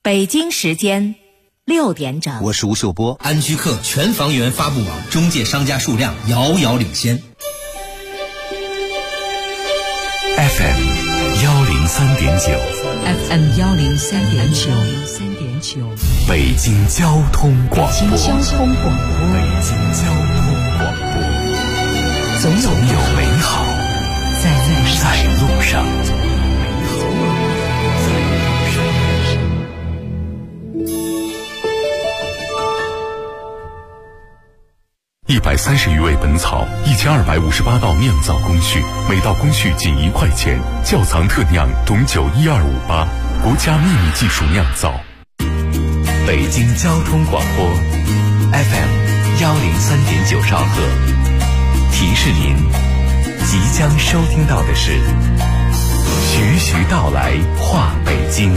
北京时间6点整， 我是吴秀波。 安居客全房源发布网，中介商家数量遥遥领先。 FM 103.9 FM 103.9， 北京交通广播。 北京交通广播，总有美好在路上。 130余味本草，1258道酿造工序，每道工序仅1块钱。窖藏特酿董酒12588，国家秘密技术酿造。 北京交通广播 FM 103.9兆赫，提示您即将收听到的是徐徐道来话北京。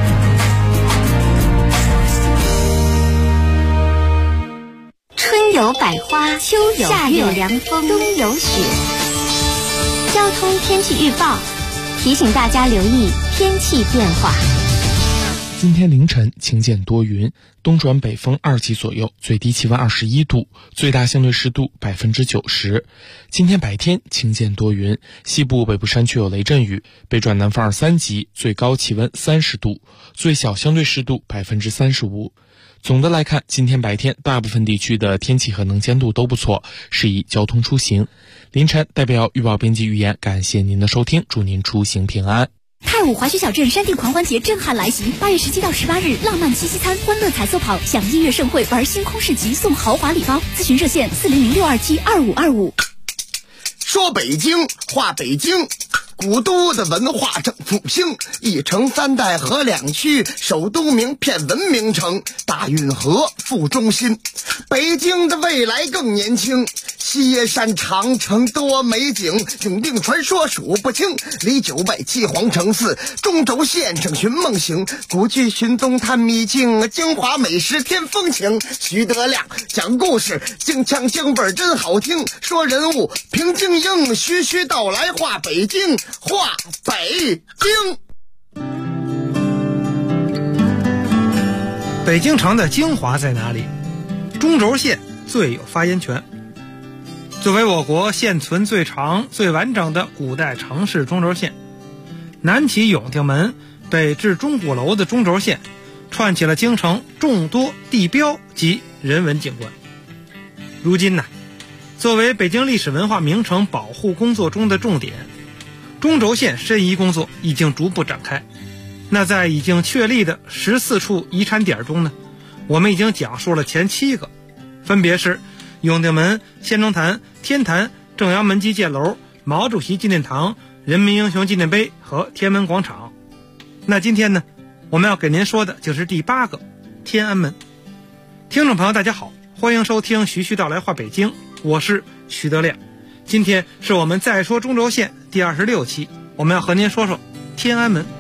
春有百花，秋有夏有凉风，冬有雪。交通天气预报提醒大家留意天气变化。 今天凌晨晴间多云，东转北风2级左右，最低气温21度，最大相对湿度90%。今天白天晴间多云，西部北部山区有雷阵雨，北转南风2、3级，最高气温30度，最小相对湿度35%。总的来看，今天白天大部分地区的天气和能见度都不错，适宜交通出行。凌晨代表预报编辑预言，感谢您的收听，祝您出行平安。 太武滑雪小镇山地狂欢节震撼来袭，8月17到18日，浪漫七夕餐、欢乐彩色跑，享音乐盛会，玩星空市集，送豪华礼包。咨询热线400-627-2525。 说北京话北京，古都的文化正复兴，一城三代河两区，首都名片文明城，大运河副中心。北京的未来更年轻，西山长城多美景，永定传说数不清，离9拜七皇城寺，中轴线上寻梦行，古剧寻踪探秘境，京华美食添风情。徐德亮讲故事，京腔京味真好听，说人物平京英，徐徐道来话北京，话北京。 北京城的精华在哪里？中轴线最有发言权。作为我国现存最长最完整的古代城市中轴线，南起永定门，北至钟鼓楼的中轴线串起了京城众多地标及人文景观。如今呢，作为北京历史文化名城保护工作中的重点，中轴线申遗工作已经逐步展开。那在已经确立的14处遗产点中呢，我们已经讲述了前7个，分别是永定门、先农坛、天坛、正阳门基建楼、毛主席纪念堂、人民英雄纪念碑和天安门广场。那今天呢，我们要给您说的就是第8个，天安门。听众朋友大家好，欢迎收听徐徐道来话北京，我是徐德亮。今天是我们再说中轴线第26期，我们要和您说说天安门。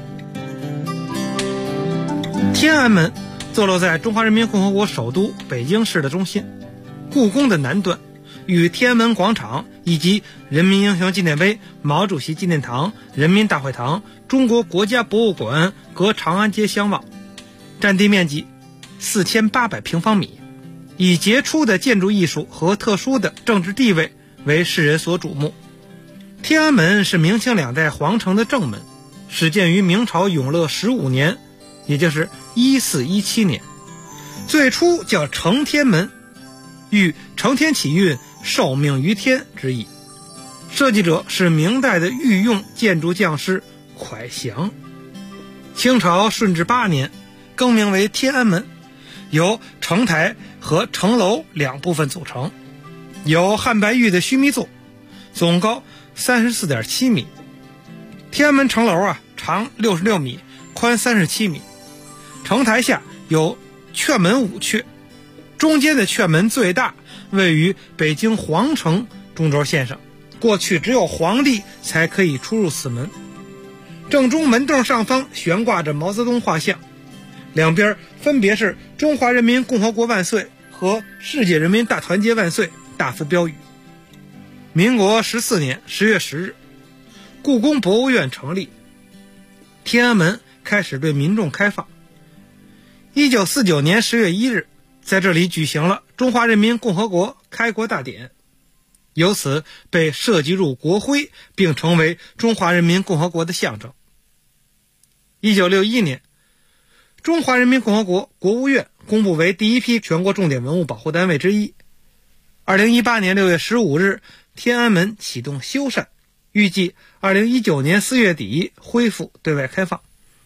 天安门坐落在中华人民共和国首都北京市的中心，故宫的南端，与天安门广场以及人民英雄纪念碑、毛主席纪念堂、人民大会堂、中国国家博物馆隔长安街相望，占地面积4800平方米，以杰出的建筑艺术和特殊的政治地位为世人所瞩目。天安门是明清2代皇城的正门，始建于明朝永乐15年，也就是1417年，最初叫承天门，寓承天启运，受命于天之意。设计者是明代的御用建筑匠师蒯祥。清朝顺治8年更名为天安门，由城台和城楼2部分组成，有汉白玉的须弥座，总高34.7米。天安门城楼长66米，宽37米。城台下有券门5阙，中间的券门最大，位于北京皇城中轴线上，过去只有皇帝才可以出入此门。正中门洞上方悬挂着毛泽东画像，两边分别是中华人民共和国万岁和世界人民大团结万岁大字标语。民国14年10月10日，故宫博物院成立，天安门开始对民众开放。 1949年10月1日，在这里举行了中华人民共和国开国大典，由此被设计入国徽，并成为中华人民共和国的象征。1961年，中华人民共和国国务院公布为第一批全国重点文物保护单位之一。2018年6月15日，天安门启动修缮，预计2019年4月底恢复对外开放。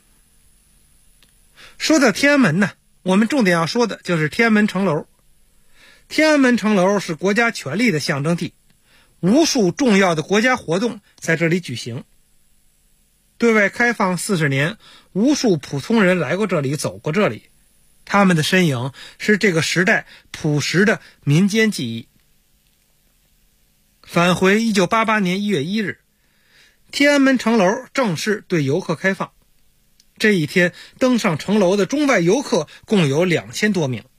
说到天安门呢，我们重点要说的就是天安门城楼。天安门城楼是国家权力的象征地，无数重要的国家活动在这里举行。对外开放40年，无数普通人来过这里，走过这里，他们的身影是这个时代朴实的民间记忆。返回1988年1月1日，天安门城楼正式对游客开放。这一天登上城楼的中外游客共有2000多名。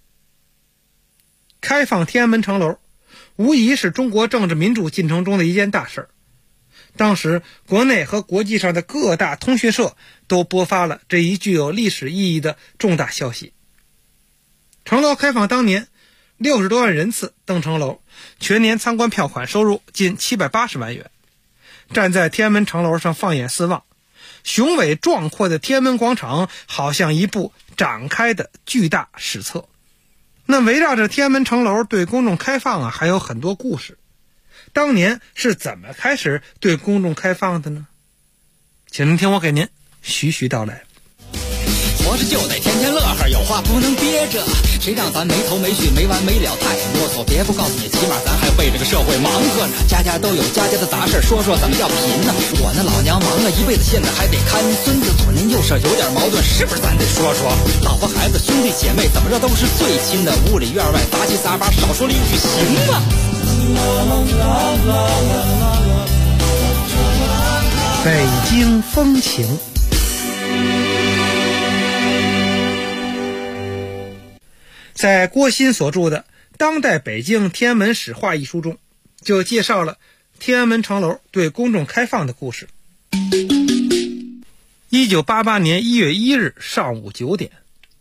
开放天安门城楼无疑是中国政治民主进程中的一件大事。当时国内和国际上的各大通讯社都播发了这一具有历史意义的重大消息。城楼开放当年60多万人次登城楼，全年参观票款收入近780万元。站在天安门城楼上放眼四望，雄伟壮阔的天安门广场好像一部展开的巨大史册。那围绕着天安门城楼对公众开放还有很多故事。当年是怎么开始对公众开放的呢？请您听我给您徐徐道来。 活着就得天天乐呵，有话不能憋着，谁让咱没头没绪没完没了太啰嗦。别不告诉你，起码咱还为这个社会忙活呢。家家都有家家的杂事，说说怎么叫贫呢？我那老娘忙了一辈子，现在还得看孙子，左邻右舍有点矛盾，是不是咱得说说？老婆孩子兄弟姐妹怎么着都是最亲的，屋里院外杂七杂八，少说了一句行吗？ 北京风情。在郭鑫所著的《当代北京天安门史话》一书中，就介绍了天安门城楼对公众开放的故事。1988年1月1日上午9点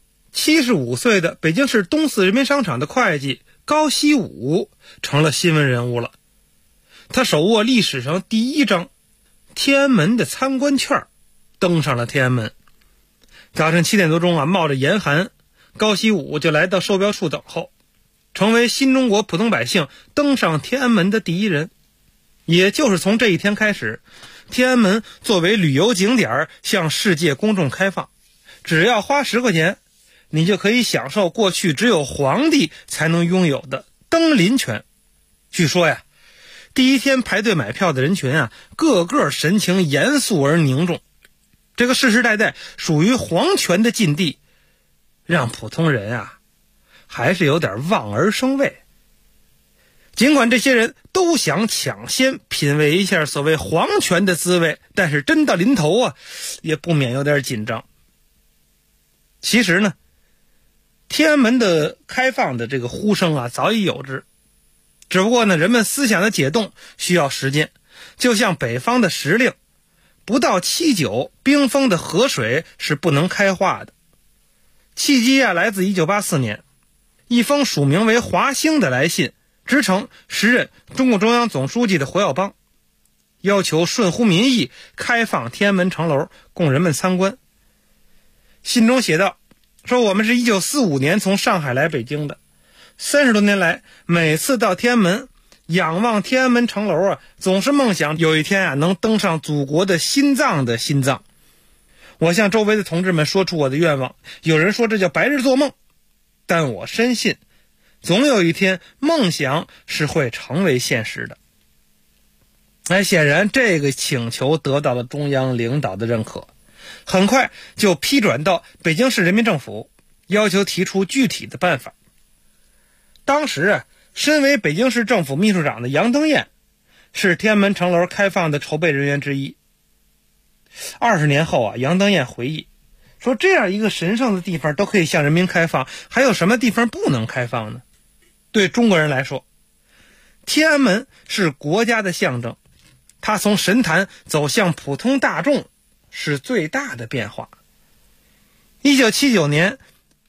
，75岁的北京市东四人民商场的会计高希武成了新闻人物了。他手握历史上第一张天安门的参观券，登上了天安门。早晨7点多钟冒着严寒，高希武就来到售票处等候，成为新中国普通百姓登上天安门的第一人。也就是从这一天开始，天安门作为旅游景点向世界公众开放，只要花10块钱，你就可以享受过去只有皇帝才能拥有的登临权。据说呀，第一天排队买票的人群个个神情严肃而凝重，这个世世代代属于皇权的禁地，让普通人还是有点望而生畏。尽管这些人都想抢先品味一下所谓皇权的滋味，但是真到临头也不免有点紧张。其实呢，天安门的开放的这个呼声早已有之，只不过呢，人们思想的解冻需要时间。就像北方的时令，不到7、9，冰封的河水是不能开化的。契机来自1984年，一封署名为华兴的来信，直呈时任中共中央总书记的胡耀邦，要求顺乎民意开放天安门城楼供人们参观。信中写道，说我们是1945年从上海来北京的，30多年来，每次到天安门仰望天安门城楼总是梦想有一天能登上祖国的心脏的心脏。我向周围的同志们说出我的愿望，有人说这叫白日做梦，但我深信总有一天梦想是会成为现实的。显然这个请求得到了中央领导的认可，很快就批转到北京市人民政府，要求提出具体的办法。当时身为北京市政府秘书长的杨登彦是天安门城楼开放的筹备人员之一。20年后杨登彦回忆说，这样一个神圣的地方都可以向人民开放，还有什么地方不能开放呢？对中国人来说，天安门是国家的象征，它从神坛走向普通大众是最大的变化。1979年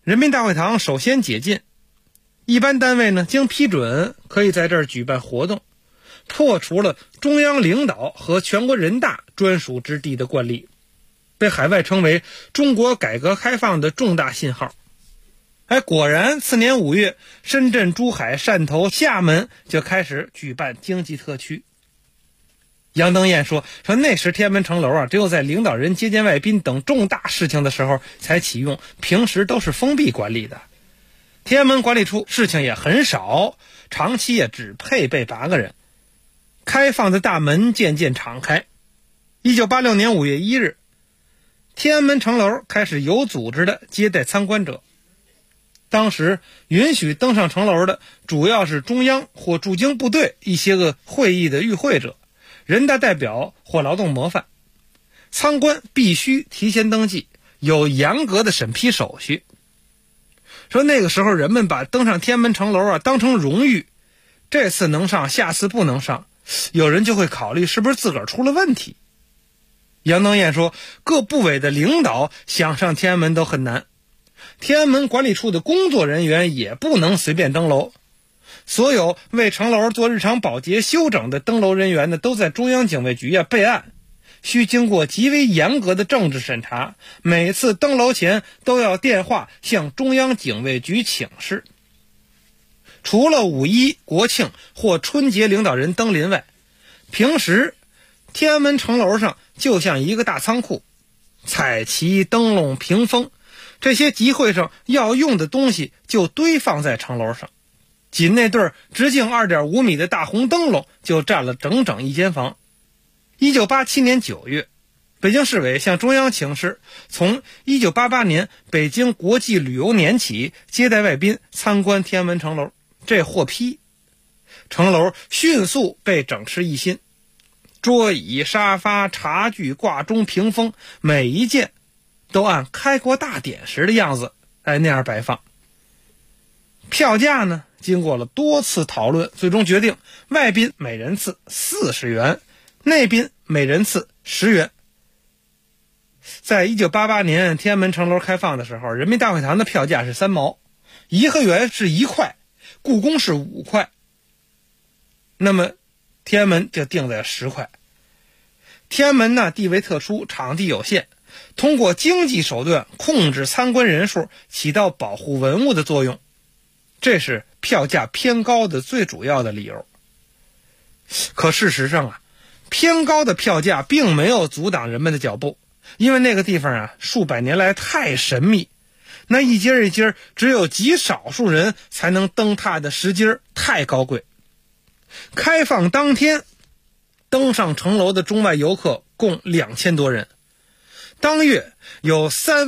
人民大会堂首先解禁，一般单位呢经批准可以在这儿举办活动，破除了中央领导和全国人大专属之地的惯例，被海外称为中国改革开放的重大信号。果然次年5月，深圳、珠海、汕头、厦门就开始举办经济特区。杨登彦说那时天安门城楼只有在领导人接见外宾等重大事情的时候才启用，平时都是封闭管理的。天安门管理处事情也很少，长期也只配备8个人。开放的大门渐渐敞开。1986年5月1日，天安门城楼开始有组织的接待参观者。当时允许登上城楼的主要是中央或驻京部队一些个会议的与会者、人大代表或劳动模范。参观必须提前登记，有严格的审批手续。那个时候人们把登上天安门城楼当成荣誉，这次能上下次不能上，有人就会考虑是不是自个儿出了问题。杨登彦说各部委的领导想上天安门都很难，天安门管理处的工作人员也不能随便登楼，所有为城楼做日常保洁修整的登楼人员呢，都在中央警卫局备案，需经过极为严格的政治审查，每次登楼前都要电话向中央警卫局请示。除了5·1、国庆或春节领导人登临外，平时天安门城楼上就像一个大仓库，彩旗、灯笼、屏风，这些集会上要用的东西就堆放在城楼上。仅那对直径2.5米的大红灯笼就占了整整一间房。1987年9月，北京市委向中央请示，从1988年北京国际旅游年起接待外宾参观天安门城楼，这获批。城楼迅速被整饬一新，桌椅、沙发、茶具、挂钟、屏风，每一件都按开国大典时的样子那样摆放。票价呢，经过了多次讨论，最终决定外宾每人次40元，内宾每人次10元。在1988年天安门城楼开放的时候，人民大会堂的票价是3毛，颐和园是1块，故宫是5块，那么天安门就定在10块。天安门呢地位特殊，场地有限，通过经济手段控制参观人数，起到保护文物的作用，这是票价偏高的最主要的理由。可事实上偏高的票价并没有阻挡人们的脚步，因为那个地方数百年来太神秘，那一阶一阶只有极少数人才能登踏的石阶太高贵。开放当天登上城楼的中外游客共2000多人，当月有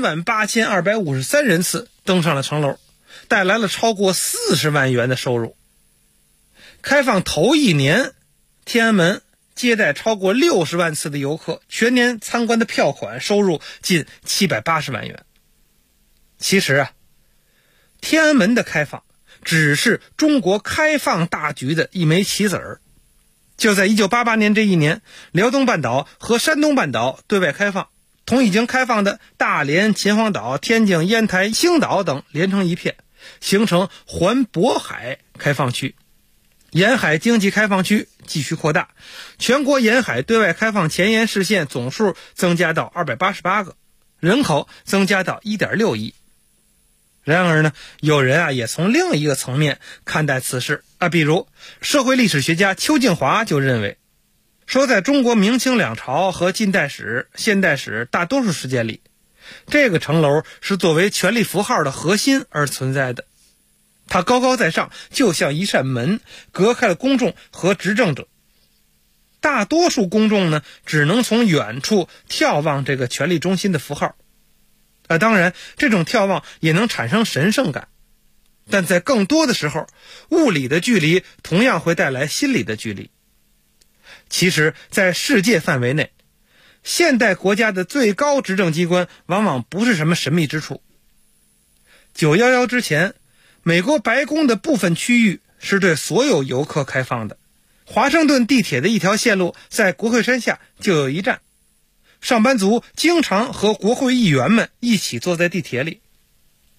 38253人次登上了城楼，带来了超过40万元的收入。开放头一年，天安门接待超过60万次的游客，全年参观的票款收入近780万元。其实天安门的开放只是中国开放大局的一枚棋子儿。就在1988年这一年，辽东半岛和山东半岛对外开放，同已经开放的大连、秦皇岛、天津、烟台、青岛等连成一片，形成环渤海开放区。沿海经济开放区继续扩大，全国沿海对外开放前沿市县总数增加到288个，人口增加到 1.6 亿。然而呢，有人也从另一个层面看待此事比如社会历史学家邱静华就认为，说在中国明清两朝和近代史、现代史大多数时间里，这个城楼是作为权力符号的核心而存在的。它高高在上，就像一扇门，隔开了公众和执政者。大多数公众呢，只能从远处眺望这个权力中心的符号。当然，这种眺望也能产生神圣感，但在更多的时候，物理的距离同样会带来心理的距离。其实，在世界范围内，现代国家的最高执政机关往往不是什么神秘之处。911之前，美国白宫的部分区域是对所有游客开放的，华盛顿地铁的一条线路在国会山下就有一站，上班族经常和国会议员们一起坐在地铁里。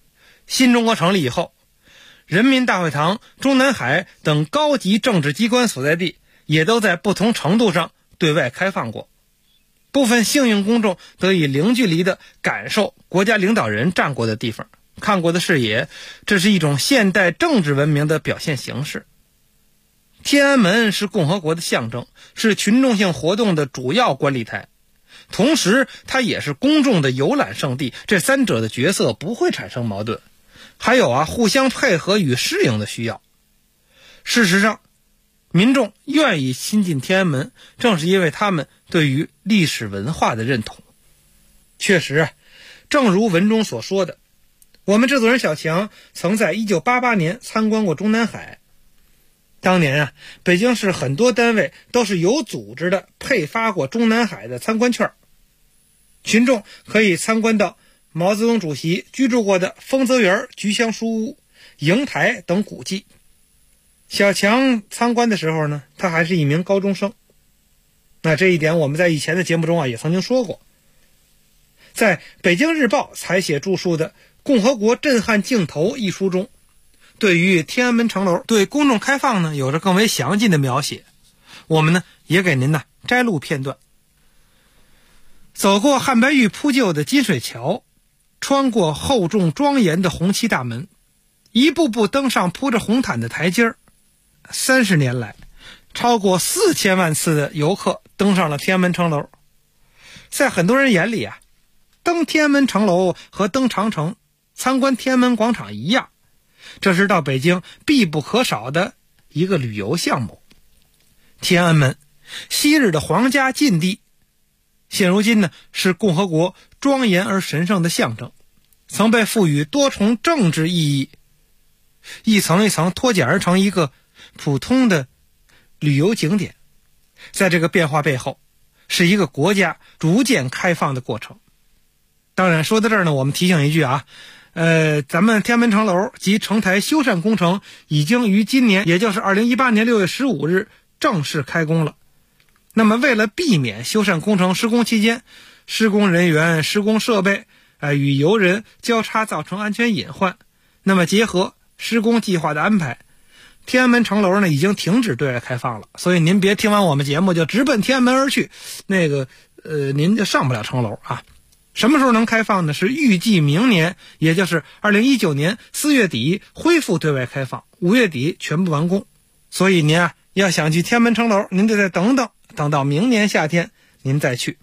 新中国成立以后，人民大会堂、中南海等高级政治机关所在地也都在不同程度上对外开放过。部分幸运公众得以零距离地感受国家领导人站过的地方，看过的视野，这是一种现代政治文明的表现形式。天安门是共和国的象征，是群众性活动的主要观礼台，同时它也是公众的游览胜地，这三者的角色不会产生矛盾，还有互相配合与适应的需要。事实上，民众愿意亲近天安门，正是因为他们对于历史文化的认同。确实，正如文中所说的，我们制作人小强曾在1988年参观过中南海。当年北京市很多单位都是有组织的配发过中南海的参观券，群众可以参观到毛泽东主席居住过的丰泽园、菊香书屋、瀛台等古迹。小强参观的时候呢，他还是一名高中生。那这一点我们在以前的节目中也曾经说过。在北京日报采写著述的《共和国震撼镜头》一书中，对于天安门城楼对公众开放呢，有着更为详尽的描写。我们呢也给您摘录片段。走过汉白玉铺就的金水桥，穿过厚重庄严的红漆大门，一步步登上铺着红毯的台阶儿。30年来，超过4000万次的游客登上了天安门城楼。在很多人眼里登天安门城楼和登长城、参观天安门广场一样，这是到北京必不可少的一个旅游项目。天安门，昔日的皇家禁地，现如今呢是共和国庄严而神圣的象征，曾被赋予多重政治意义，一层一层脱茧而成一个普通的旅游景点。在这个变化背后，是一个国家逐渐开放的过程。当然说到这儿呢，我们提醒一句咱们天安门城楼及城台修缮工程已经于今年，也就是2018年6月15日正式开工了。那么为了避免修缮工程施工期间施工人员、施工设备与游人交叉造成安全隐患，那么结合施工计划的安排，天安门城楼呢已经停止对外开放了。所以您别听完我们节目就直奔天安门而去，您就上不了城楼什么时候能开放呢？是预计明年，也就是2019年4月底恢复对外开放，5月底全部完工。所以您要想去天安门城楼，您得再等到明年夏天您再去。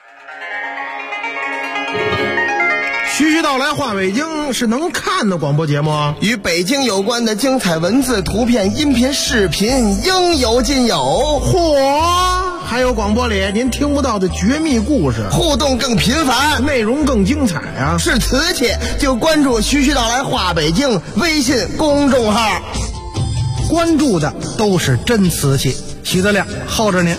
徐徐道来话北京是能看的广播节目， 与北京有关的精彩文字、图片、音频、视频应有尽有。 嚯！还有广播里您听不到的绝密故事， 互动更频繁， 内容更精彩是瓷器就关注徐徐道来话北京微信公众号， 关注的都是真瓷器。徐德亮候着您。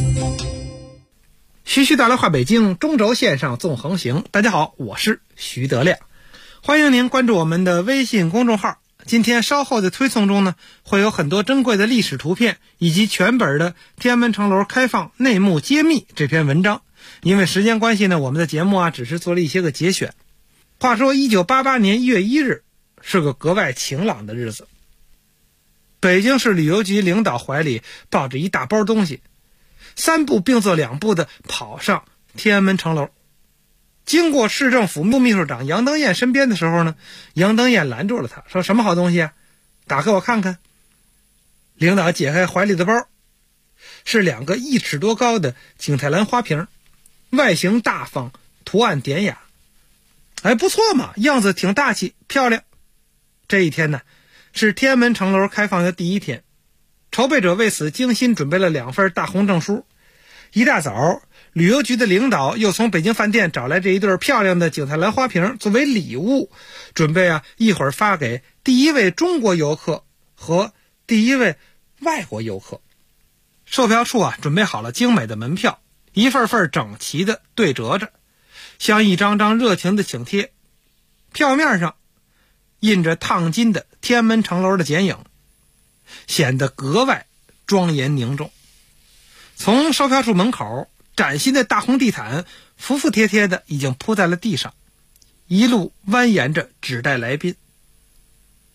徐徐道来话北京，中轴线上纵横行。大家好，我是徐德亮，欢迎您关注我们的微信公众号。今天稍后的推送中呢，会有很多珍贵的历史图片，以及全本的天安门城楼开放内幕揭秘这篇文章。因为时间关系呢，我们的节目只是做了一些个节选。话说1988年1月1日是个格外晴朗的日子，北京市旅游局领导怀里抱着一大包东西，3步并作2步的跑上天安门城楼。经过市政府副秘书长杨登彦身边的时候呢，杨登彦拦住了他，说：“什么好东西打开我看看。”领导解开怀里的包，是2个1尺多高的景泰蓝花瓶，外形大方，图案典雅，不错嘛，样子挺大气漂亮。这一天呢，是天安门城楼开放的第1天，筹备者为此精心准备了2份大红证书。一大早，旅游局的领导又从北京饭店找来这一对漂亮的景泰蓝花瓶作为礼物，准备一会儿发给第1位中国游客和第1位外国游客。售票处准备好了精美的门票，一份份整齐的对折着，像一张张热情的请帖。票面上印着烫金的天安门城楼的剪影，显得格外庄严凝重。从售票处门口，崭新的大红地毯服服帖帖的已经铺在了地上，一路蜿蜒着指代来宾。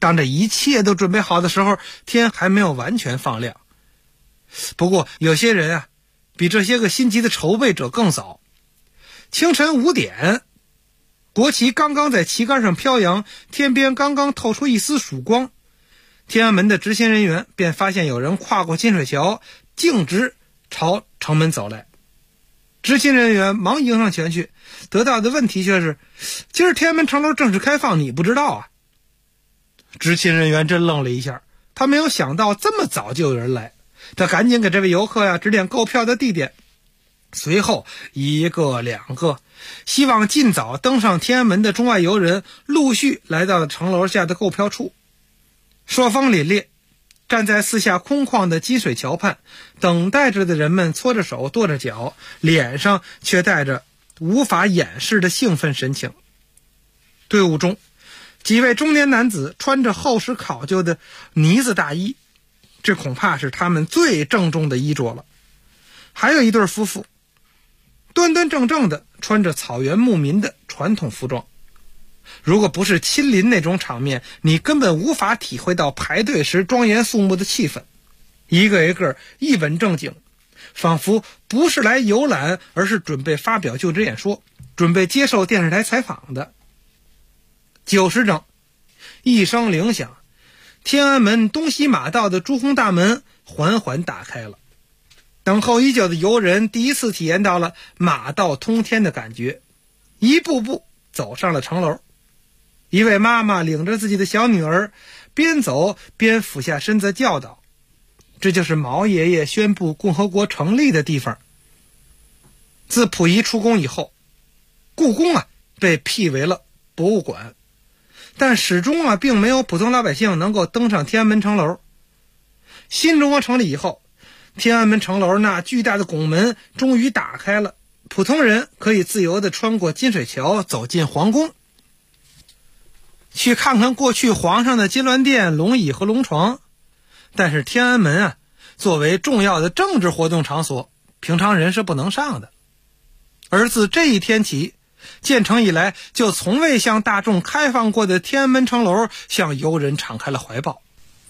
当这一切都准备好的时候，天还没有完全放亮。不过有些人啊，比这些个心急的筹备者更早。清晨5点，国旗刚刚在旗杆上飘扬，天边刚刚透出一丝曙光，天安门的执勤人员便发现有人跨过金水桥，径直朝城门走来。执勤人员忙迎上前去，得到的问题却是：今儿天安门城楼正式开放，你不知道啊？执勤人员真愣了一下，他没有想到这么早就有人来，他赶紧给这位游客指点购票的地点。随后1个2个希望尽早登上天安门的中外游人陆续来到了城楼下的购票处。朔风凛冽，站在四下空旷的金水桥畔等待着的人们搓着手跺着脚，脸上却带着无法掩饰的兴奋神情。队伍中几位中年男子穿着厚实考究的呢子大衣，这恐怕是他们最郑重的衣着了。还有一对夫妇端端正正的穿着草原牧民的传统服装，如果不是亲临那种场面，你根本无法体会到排队时庄严肃穆的气氛。一个一个一本正经，仿佛不是来游览，而是准备发表就职演说，准备接受电视台采访的。9时整，一声铃响，天安门东西马道的朱红大门缓缓打开了。等候已久的游人第一次体验到了马道通天的感觉，一步步走上了城楼。一位妈妈领着自己的小女儿，边走边俯下身子教导：这就是毛爷爷宣布共和国成立的地方。自溥仪出宫以后，故宫被辟为了博物馆，但始终并没有普通老百姓能够登上天安门城楼。新中国成立以后，天安门城楼那巨大的拱门终于打开了，普通人可以自由地穿过金水桥走进皇宫，去看看过去皇上的金銮殿、龙椅和龙床。但是天安门作为重要的政治活动场所，平常人是不能上的。而自这一天起，建成以来就从未向大众开放过的天安门城楼向游人敞开了怀抱。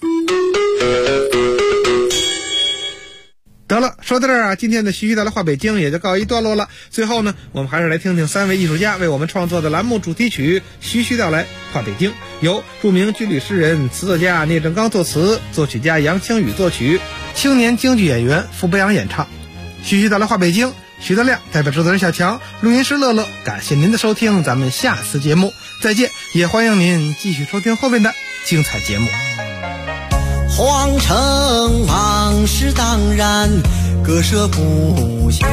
得了，说到这儿今天的徐徐道来话北京也就告一段落了。最后呢，我们还是来听听3位艺术家为我们创作的栏目主题曲《徐徐道来话北京》，由著名军旅诗人、词作家聂政刚作词，作曲家杨清宇作曲，青年京剧演员傅北阳演唱。徐徐道来话北京，徐德亮代表制作人小强，录音师乐乐，感谢您的收听，咱们下次节目再见，也欢迎您继续收听后面的精彩节目。 皇城往事当然，割舍不下，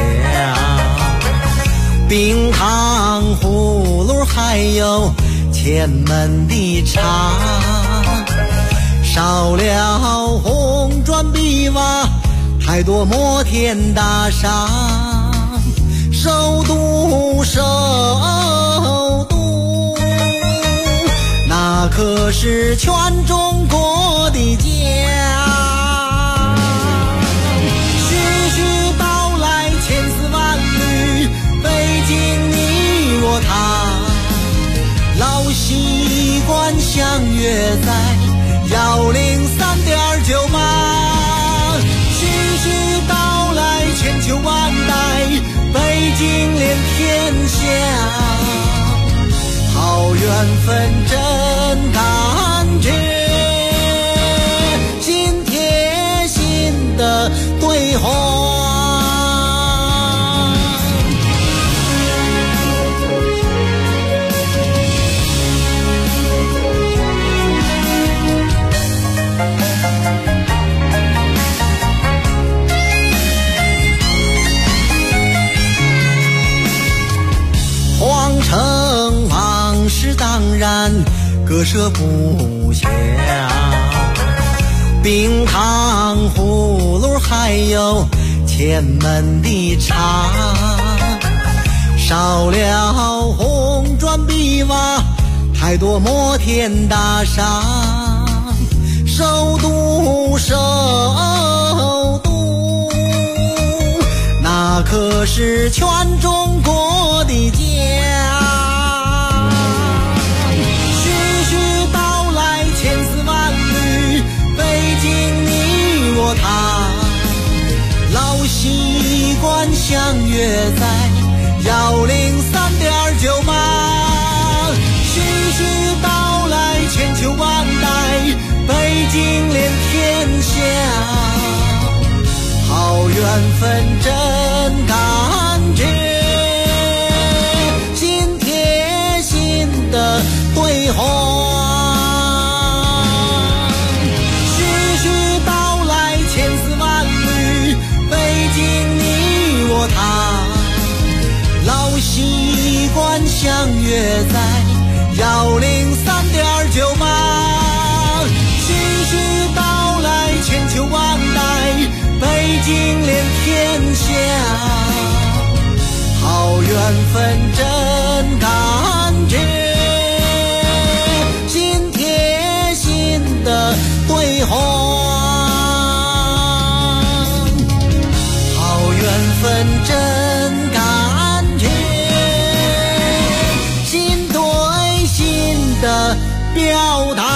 冰糖葫芦还有前门的茶，少了红砖碧瓦，太多摩天大厦，首都那可是全中国的家。徐徐道来千丝万缕，北京你我他，老习惯相约在103.98。徐徐道来千秋万代，北京连天下，好缘分真感觉，心贴心的对话。皇城往事当然割舍不下，冰糖葫芦还有前门的茶，少了红砖碧瓦，太多摩天大厦，首都那可是全中国的家。徐徐道来千丝相约在103.98，徐徐道来千秋万代，北京连天下，好缘分真感觉，心贴心的对话。习惯相约在103.98，徐徐道来千秋万代，北京连天下，好缘分真感觉，心贴心的对话，好缘分真感觉，的表达。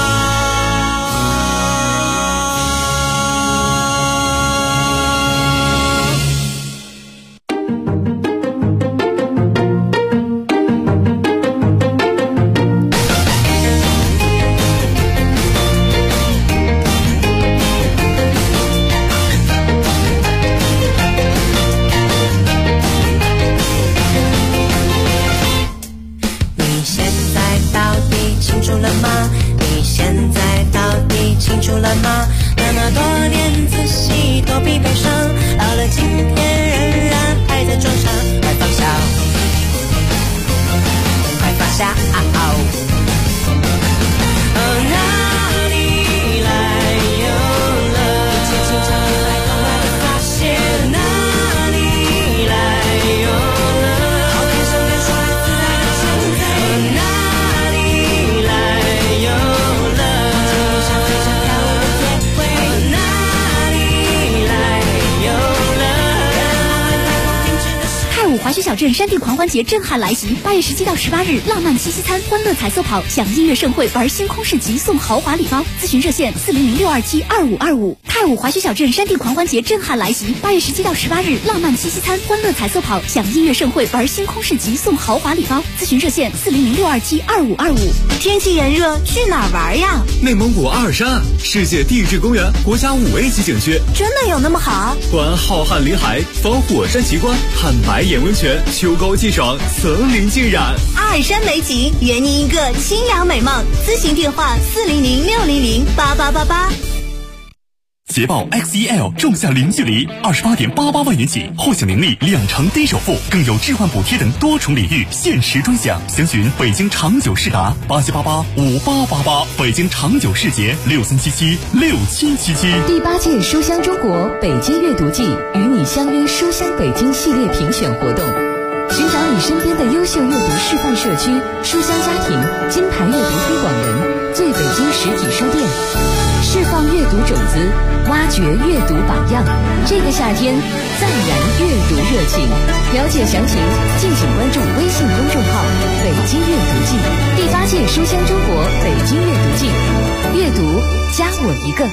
清楚了吗？那么多年仔细，多疲悲伤，到了今天仍然还在装傻，快放下，快放下，哪里来由了？一切清场来到外的发现，哪里来由了？好看上面说自然的存在，哪里来由了？ 华胥小镇山地狂欢节震撼来袭，8月17到18日，浪漫七夕餐、欢乐彩色跑、享音乐盛会、玩星空市集、送豪华礼包。咨询热线400-627-2525。太武华胥小镇山地狂欢节震撼来袭，8月17到18日，浪漫七夕餐、欢乐彩色跑、享音乐盛会、玩星空市集、送豪华礼包。咨询热线400-627-2525。 天气炎热，去哪儿玩呀？ 内蒙古阿尔山世界地质公园国家5A级景区， 真的有那么好？ 观浩瀚林海，访火山奇观，看白眼温泉，秋高气爽，森林浸染。 阿尔山美景，圆你一个清凉美梦。咨询电话400-600-8888。 捷豹 XEL 仲夏零距离28.88万元起，获享年利2成低首付，更有置换补贴等多重礼遇，限时专享。详询北京长久世达87885888，北京长久世捷63776777。 第8届书香中国北京阅读季与你相约书香北京系列评选活动，寻找你身边的优秀阅读示范社区、书香家庭、金牌阅读推广人、最北京实体书店，释放阅读种子，挖掘阅读榜样。这个夏天，再燃阅读热情。了解详情，敬请关注微信公众号“北京阅读季”。第8届书香中国北京阅读季，阅读加我一个。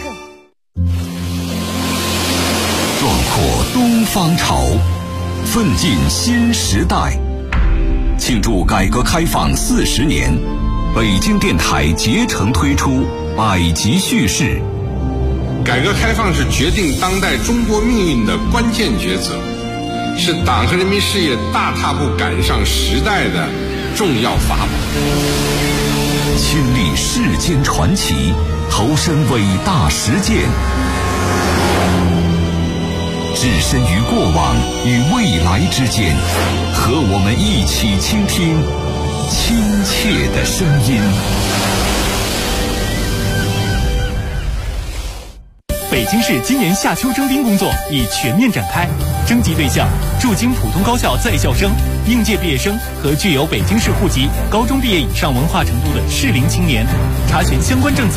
壮阔东方潮，奋进新时代。庆祝改革开放40年，北京电台竭诚推出百集叙事。 改革开放是决定当代中国命运的关键抉择，是党和人民事业大踏步赶上时代的重要法宝。 亲历世间传奇，投身伟大实践，置身于过往与未来之间，和我们一起倾听亲切的声音。 北京市今年夏秋征兵工作已全面展开，征集对象驻京普通高校在校生、应届毕业生和具有北京市户籍、高中毕业以上文化程度的适龄青年。查询相关政策